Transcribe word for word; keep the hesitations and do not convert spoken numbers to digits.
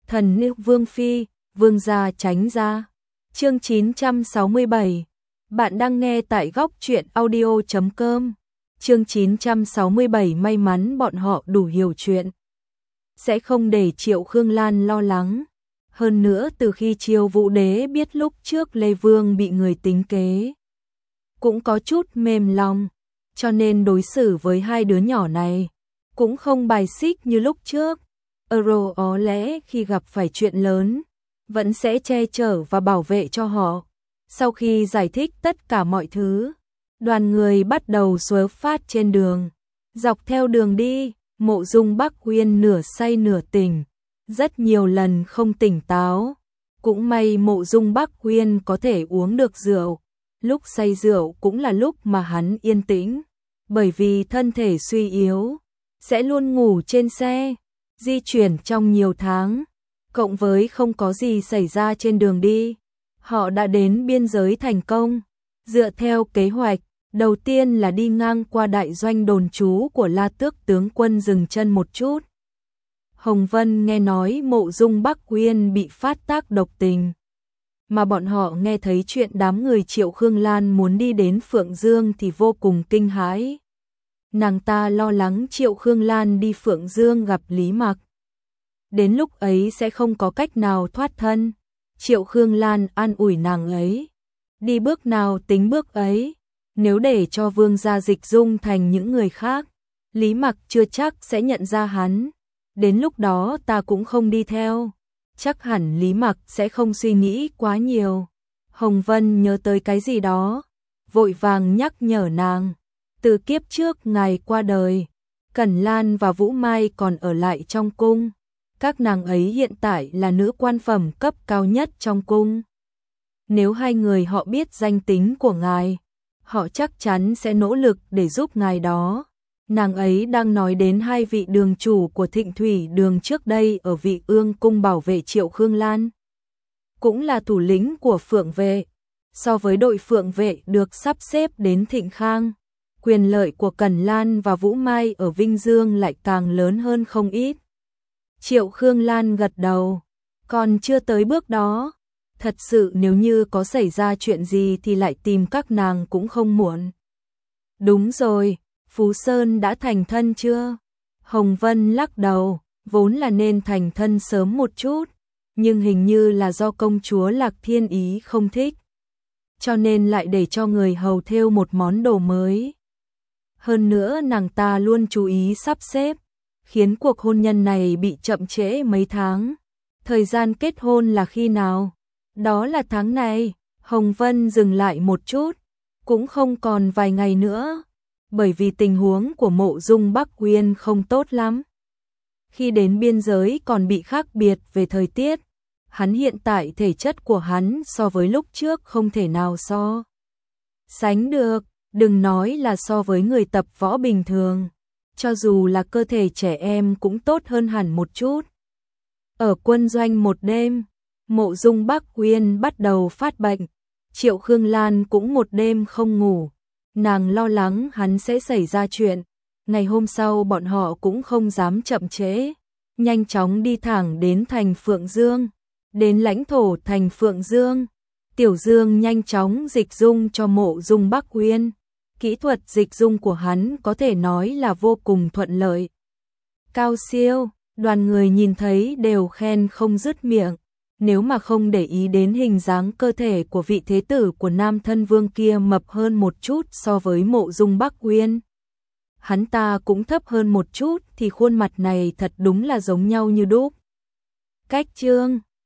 Thần nữ Vương Phi, Vương gia tránh ra. Chương chín trăm sáu mươi bảy. Bạn đang nghe tại góc truyện audio chấm com. Chương chín trăm sáu mươi bảy. May mắn bọn họ đủ hiểu chuyện, sẽ không để Triệu Khương Lan lo lắng. Hơn nữa từ khi Triều Vũ Đế biết lúc trước Lê Vương bị người tính kế, cũng có chút mềm lòng, cho nên đối xử với hai đứa nhỏ này cũng không bài xích như lúc trước. Euro ó lẽ khi gặp phải chuyện lớn, vẫn sẽ che chở và bảo vệ cho họ. Sau khi giải thích tất cả mọi thứ, đoàn người bắt đầu xuất phát trên đường. Dọc theo đường đi, Mộ Dung Bắc Uyên nửa say nửa tỉnh, rất nhiều lần không tỉnh táo. Cũng may Mộ Dung Bắc Uyên có thể uống được rượu, lúc say rượu cũng là lúc mà hắn yên tĩnh, bởi vì thân thể suy yếu, sẽ luôn ngủ trên xe, di chuyển trong nhiều tháng, cộng với không có gì xảy ra trên đường đi. Họ đã đến biên giới thành công. Dựa theo kế hoạch, đầu tiên là đi ngang qua đại doanh đồn trú của La Tước tướng quân, dừng chân một chút. Hồng Vân nghe nói Mộ Dung Bắc Uyên bị phát tác độc tình, mà bọn họ nghe thấy chuyện đám người Triệu Khương Lan muốn đi đến Phượng Dương thì vô cùng kinh hãi. Nàng ta lo lắng Triệu Khương Lan đi Phượng Dương gặp Lý Mặc, đến lúc ấy sẽ không có cách nào thoát thân. Triệu Khương Lan an ủi nàng ấy, đi bước nào tính bước ấy, nếu để cho Vương gia dịch dung thành những người khác, Lý Mặc chưa chắc sẽ nhận ra hắn, đến lúc đó ta cũng không đi theo, chắc hẳn Lý Mặc sẽ không suy nghĩ quá nhiều. Hồng Vân nhớ tới cái gì đó, vội vàng nhắc nhở nàng, từ kiếp trước ngài qua đời, Cẩn Lan và Vũ Mai còn ở lại trong cung, các nàng ấy hiện tại là nữ quan phẩm cấp cao nhất trong cung. Nếu hai người họ biết danh tính của ngài, họ chắc chắn sẽ nỗ lực để giúp ngài đó. Nàng ấy đang nói đến hai vị đường chủ của Thịnh Thủy Đường trước đây ở Vị Ương cung bảo vệ Triệu Khương Lan, cũng là thủ lĩnh của Phượng vệ. So với đội Phượng vệ được sắp xếp đến Thịnh Khang, quyền lợi của Cẩn Lan và Vũ Mai ở Vinh Dương lại càng lớn hơn không ít. Triệu Khương Lan gật đầu, còn chưa tới bước đó. Thật sự nếu như có xảy ra chuyện gì thì lại tìm các nàng cũng không muộn. Đúng rồi, Phú Sơn đã thành thân chưa? Hồng Vân lắc đầu, vốn là nên thành thân sớm một chút, nhưng hình như là do công chúa Lạc Thiên Ý không thích, cho nên lại để cho người hầu thêu một món đồ mới. Hơn nữa nàng ta luôn chú ý sắp xếp, khiến cuộc hôn nhân này bị chậm trễ mấy tháng. Thời gian kết hôn là khi nào? Đó là tháng này. Hồng Vân dừng lại một chút, cũng không còn vài ngày nữa, bởi vì tình huống của Mộ Dung Bắc Uyên không tốt lắm. Khi đến biên giới còn bị khác biệt về thời tiết, hắn hiện tại thể chất của hắn so với lúc trước không thể nào so sánh được, đừng nói là so với người tập võ bình thường, cho dù là cơ thể trẻ em cũng tốt hơn hẳn một chút. Ở quân doanh một đêm, Mộ Dung Bắc Uyên bắt đầu phát bệnh, Triệu Khương Lan cũng một đêm không ngủ, nàng lo lắng hắn sẽ xảy ra chuyện. Ngày hôm sau bọn họ cũng không dám chậm trễ, nhanh chóng đi thẳng đến thành Phượng Dương. Đến lãnh thổ thành Phượng Dương, Tiểu Dương nhanh chóng dịch dung cho Mộ Dung Bắc Uyên. Kỹ thuật dịch dung của hắn có thể nói là vô cùng thuận lợi, cao siêu, đoàn người nhìn thấy đều khen không dứt miệng. Nếu mà không để ý đến hình dáng cơ thể của vị thế tử của Nam Thân Vương kia mập hơn một chút so với Mộ Dung Bắc Uyên, hắn ta cũng thấp hơn một chút, thì khuôn mặt này thật đúng là giống nhau như đúc. Cách chương